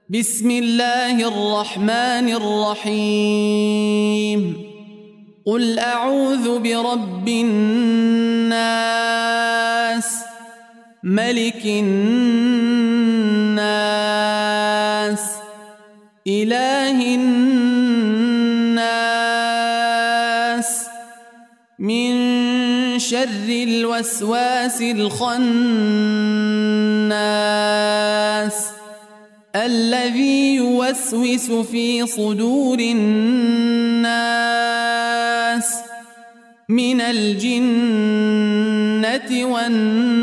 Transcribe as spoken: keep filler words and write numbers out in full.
بسم الله الرحمن الرحيم قل أعوذ برب الناس ملك الناس إله الناس من شر الوسواس الخناس الذي يوسوس في صدور الناس من الجنة والناس